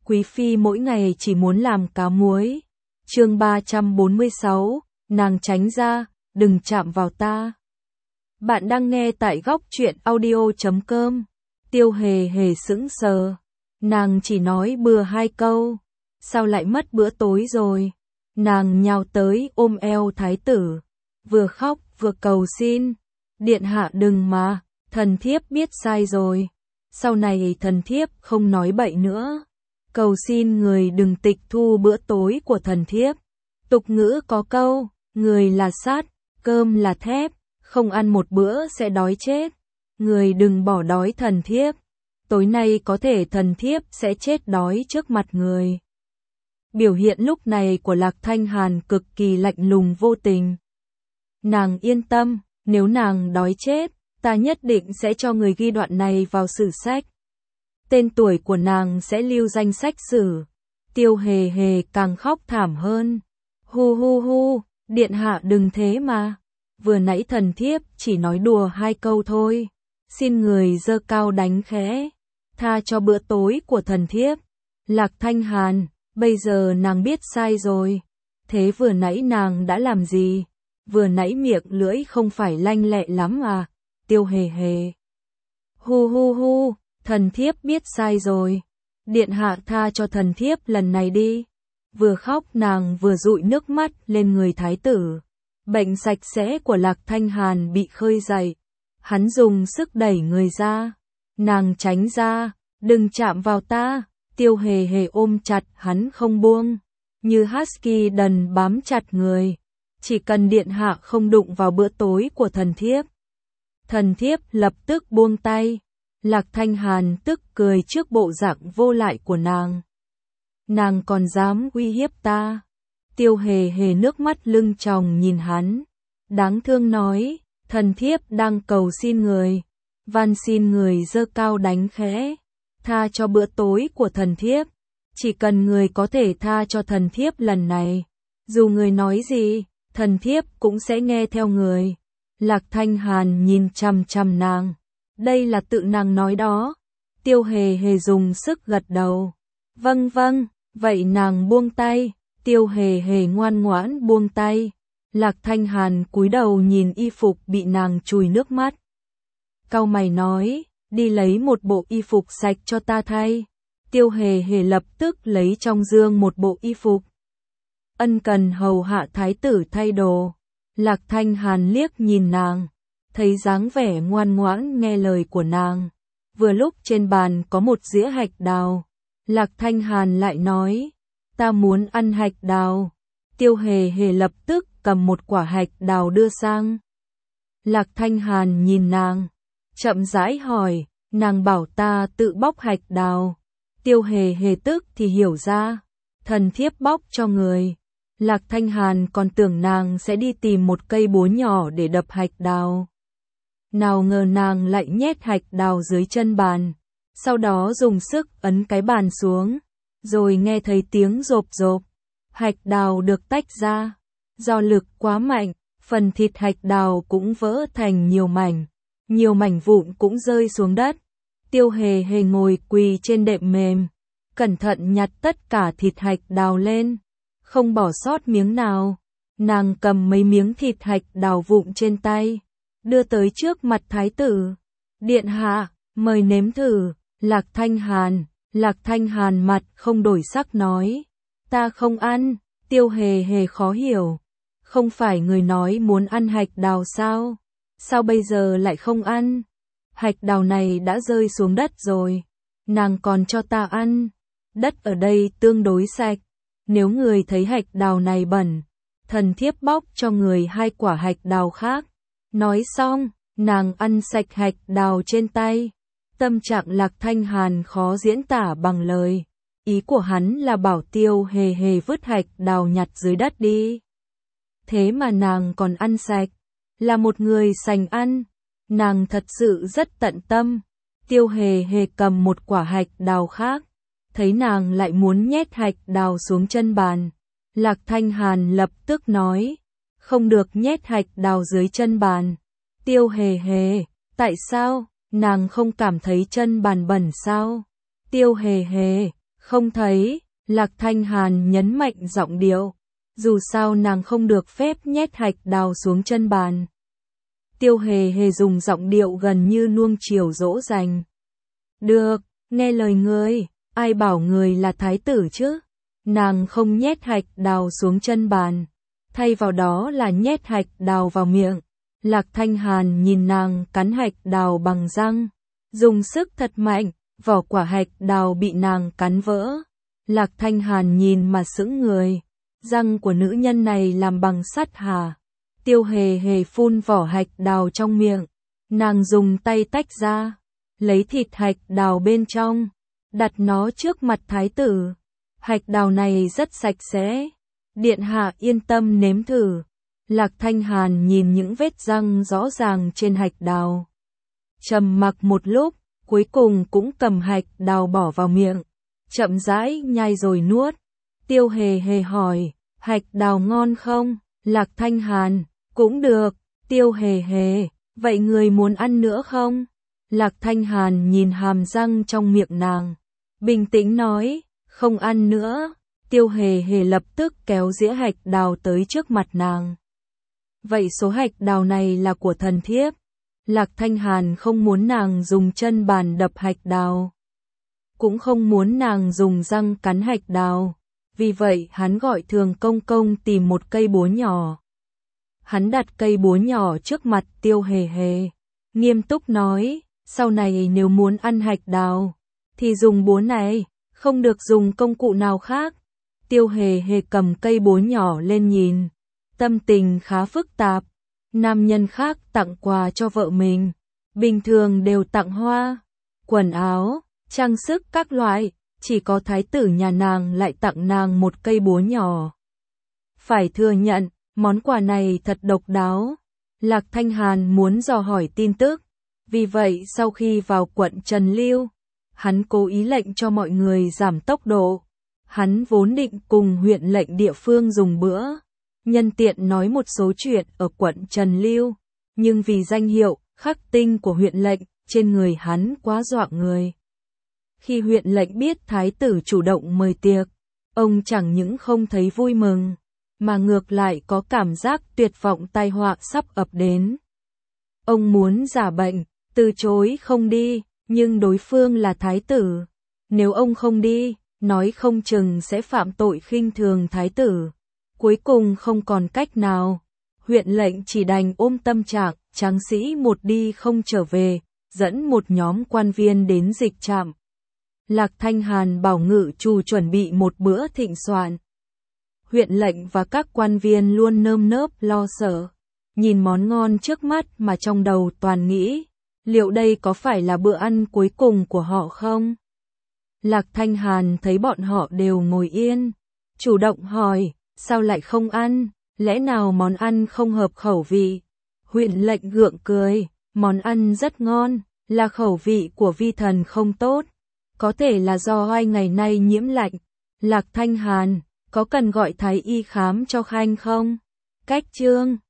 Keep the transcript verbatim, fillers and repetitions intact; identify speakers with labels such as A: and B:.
A: Quý phi mỗi ngày chỉ muốn làm cá muối. Chương ba trăm bốn mươi sáu, nàng tránh ra, đừng chạm vào ta. Bạn đang nghe tại góc truyện audio chấm com. Tiêu Hề Hề sững sờ, nàng chỉ nói bừa hai câu, sao lại mất bữa tối rồi? Nàng nhào tới ôm eo thái tử, vừa khóc vừa cầu xin, điện hạ đừng mà, thần thiếp biết sai rồi, sau này thần thiếp không nói bậy nữa, cầu xin người đừng tịch thu bữa tối của thần thiếp. Tục ngữ có câu, người là sắt, cơm là thép, không ăn một bữa sẽ đói chết, người đừng bỏ đói thần thiếp, tối nay có thể thần thiếp sẽ chết đói trước mặt người. Biểu hiện lúc này của Lạc Thanh Hàn cực kỳ lạnh lùng vô tình. Nàng yên tâm, nếu nàng đói chết, ta nhất định sẽ cho người ghi đoạn này vào sử sách. Tên tuổi của nàng sẽ lưu danh sách sử. Tiêu Hề Hề càng khóc thảm hơn. Hu hu hu, điện hạ đừng thế mà. Vừa nãy thần thiếp chỉ nói đùa hai câu thôi. Xin người giơ cao đánh khẽ, tha cho bữa tối của thần thiếp. Lạc Thanh Hàn, bây giờ nàng biết sai rồi. Thế vừa nãy nàng đã làm gì? Vừa nãy miệng lưỡi không phải lanh lẹ lắm à? Tiêu Hề Hề. Hu hu hu, thần thiếp biết sai rồi. Điện hạ tha cho thần thiếp lần này đi. Vừa khóc nàng vừa dụi nước mắt lên người thái tử. Bệnh sạch sẽ của Lạc Thanh Hàn bị khơi dậy. Hắn dùng sức đẩy người ra. Nàng tránh ra, đừng chạm vào ta. Tiêu Hề Hề ôm chặt hắn không buông, như husky đần bám chặt người. Chỉ cần điện hạ không đụng vào bữa tối của thần thiếp. Thần thiếp lập tức buông tay. Lạc Thanh Hàn tức cười trước bộ dạng vô lại của nàng. Nàng còn dám uy hiếp ta? Tiêu Hề Hề nước mắt lưng tròng nhìn hắn. Đáng thương nói, thần thiếp đang cầu xin người. Van xin người giơ cao đánh khẽ, tha cho bữa tối của thần thiếp. Chỉ cần người có thể tha cho thần thiếp lần này, dù người nói gì, thần thiếp cũng sẽ nghe theo người. Lạc Thanh Hàn nhìn chằm chằm nàng. Đây là tự nàng nói đó. Tiêu Hề Hề dùng sức gật đầu. Vâng vâng, vậy nàng buông tay. Tiêu Hề Hề ngoan ngoãn buông tay. Lạc Thanh Hàn cúi đầu nhìn y phục bị nàng chùi nước mắt. Cau mày nói, đi lấy một bộ y phục sạch cho ta thay. Tiêu Hề Hề lập tức lấy trong giường một bộ y phục. Ân cần hầu hạ thái tử thay đồ. Lạc Thanh Hàn liếc nhìn nàng, thấy dáng vẻ ngoan ngoãn nghe lời của nàng. Vừa lúc trên bàn có một dĩa hạch đào. Lạc Thanh Hàn lại nói, ta muốn ăn hạch đào. Tiêu Hề Hề lập tức cầm một quả hạch đào đưa sang. Lạc Thanh Hàn nhìn nàng, chậm rãi hỏi, nàng bảo ta tự bóc hạch đào. Tiêu Hề Hề tức thì hiểu ra, thần thiếp bóc cho người. Lạc Thanh Hàn còn tưởng nàng sẽ đi tìm một cây búa nhỏ để đập hạch đào. Nào ngờ nàng lại nhét hạch đào dưới chân bàn, sau đó dùng sức ấn cái bàn xuống, rồi nghe thấy tiếng rộp rộp. Hạch đào được tách ra, do lực quá mạnh, phần thịt hạch đào cũng vỡ thành nhiều mảnh, nhiều mảnh vụn cũng rơi xuống đất. Tiêu Hề Hề ngồi quỳ trên đệm mềm, cẩn thận nhặt tất cả thịt hạch đào lên, không bỏ sót miếng nào. Nàng cầm mấy miếng thịt hạch đào vụn trên tay, đưa tới trước mặt thái tử. Điện hạ, mời nếm thử. Lạc Thanh Hàn, Lạc Thanh Hàn mặt không đổi sắc nói, ta không ăn. Tiêu Hề Hề khó hiểu, không phải người nói muốn ăn hạch đào sao? Sao bây giờ lại không ăn? Hạch đào này đã rơi xuống đất rồi, nàng còn cho ta ăn. Đất ở đây tương đối sạch, nếu người thấy hạch đào này bẩn, thần thiếp bóc cho người hai quả hạch đào khác. Nói xong, nàng ăn sạch hạch đào trên tay. Tâm trạng Lạc Thanh Hàn khó diễn tả bằng lời. Ý của hắn là bảo Tiêu Hề Hề vứt hạch đào nhặt dưới đất đi. Thế mà nàng còn ăn sạch, là một người sành ăn. Nàng thật sự rất tận tâm. Tiêu Hề Hề cầm một quả hạch đào khác, thấy nàng lại muốn nhét hạch đào xuống chân bàn. Lạc Thanh Hàn lập tức nói, không được nhét hạch đào dưới chân bàn. Tiêu Hề Hề, tại sao? Nàng không cảm thấy chân bàn bẩn sao? Tiêu Hề Hề, Không thấy, Lạc Thanh Hàn nhấn mạnh giọng điệu. Dù sao nàng không được phép nhét hạch đào xuống chân bàn. Tiêu Hề Hề dùng giọng điệu gần như nuông chiều dỗ dành. Được, nghe lời ngươi, ai bảo người là thái tử chứ? Nàng không nhét hạch đào xuống chân bàn, thay vào đó là nhét hạch đào vào miệng. Lạc Thanh Hàn nhìn nàng cắn hạch đào bằng răng, dùng sức thật mạnh, vỏ quả hạch đào bị nàng cắn vỡ. Lạc Thanh Hàn nhìn mà sững người, răng của nữ nhân này làm bằng sắt hả? Tiêu Hề Hề phun vỏ hạch đào trong miệng, nàng dùng tay tách ra, lấy thịt hạch đào bên trong, đặt nó trước mặt thái tử. Hạch đào này rất sạch sẽ, điện hạ yên tâm nếm thử. Lạc Thanh Hàn nhìn những vết răng rõ ràng trên hạch đào, trầm mặc một lúc, cuối cùng cũng cầm hạch đào bỏ vào miệng, chậm rãi nhai rồi nuốt. Tiêu Hề Hề hỏi, hạch đào ngon không? Lạc Thanh Hàn, cũng được. Tiêu Hề Hề, vậy người muốn ăn nữa không? Lạc Thanh Hàn nhìn hàm răng trong miệng nàng, bình tĩnh nói, không ăn nữa. Tiêu Hề Hề lập tức kéo dĩa hạch đào tới trước mặt nàng. Vậy số hạch đào này là của thần thiếp. Lạc Thanh Hàn không muốn nàng dùng chân bàn đập hạch đào, cũng không muốn nàng dùng răng cắn hạch đào. Vì vậy hắn gọi Thường Công Công tìm một cây búa nhỏ. Hắn đặt cây búa nhỏ trước mặt Tiêu Hề Hề, nghiêm túc nói, sau này nếu muốn ăn hạch đào, thì dùng búa này, không được dùng công cụ nào khác. Tiêu Hề Hề cầm cây búa nhỏ lên nhìn, tâm tình khá phức tạp. Nam nhân khác tặng quà cho vợ mình, bình thường đều tặng hoa, quần áo, trang sức các loại, chỉ có thái tử nhà nàng lại tặng nàng một cây búa nhỏ. Phải thừa nhận, món quà này thật độc đáo. Lạc Thanh Hàn muốn dò hỏi tin tức, vì vậy sau khi vào quận Trần Lưu, hắn cố ý lệnh cho mọi người giảm tốc độ. Hắn vốn định cùng huyện lệnh địa phương dùng bữa, nhân tiện nói một số chuyện ở quận Trần Lưu, nhưng vì danh hiệu khắc tinh của huyện lệnh trên người hắn quá dọa người. Khi huyện lệnh biết thái tử chủ động mời tiệc, ông chẳng những không thấy vui mừng, mà ngược lại có cảm giác tuyệt vọng tai họa sắp ập đến. Ông muốn giả bệnh, từ chối không đi, nhưng đối phương là thái tử. Nếu ông không đi, nói không chừng sẽ phạm tội khinh thường thái tử. Cuối cùng không còn cách nào, huyện lệnh chỉ đành ôm tâm trạng tráng sĩ một đi không trở về, dẫn một nhóm quan viên đến dịch trạm. Lạc Thanh Hàn bảo ngự trù chuẩn bị một bữa thịnh soạn. Huyện lệnh và các quan viên luôn nơm nớp lo sợ, nhìn món ngon trước mắt mà trong đầu toàn nghĩ, liệu đây có phải là bữa ăn cuối cùng của họ không? Lạc Thanh Hàn thấy bọn họ đều ngồi yên, chủ động hỏi, sao lại không ăn, lẽ nào món ăn không hợp khẩu vị? Huyện lệnh gượng cười, món ăn rất ngon, là khẩu vị của vi thần không tốt, có thể là do hai ngày nay nhiễm lạnh. Lạc Thanh Hàn, có cần gọi thái y khám cho Khanh không? Cách chương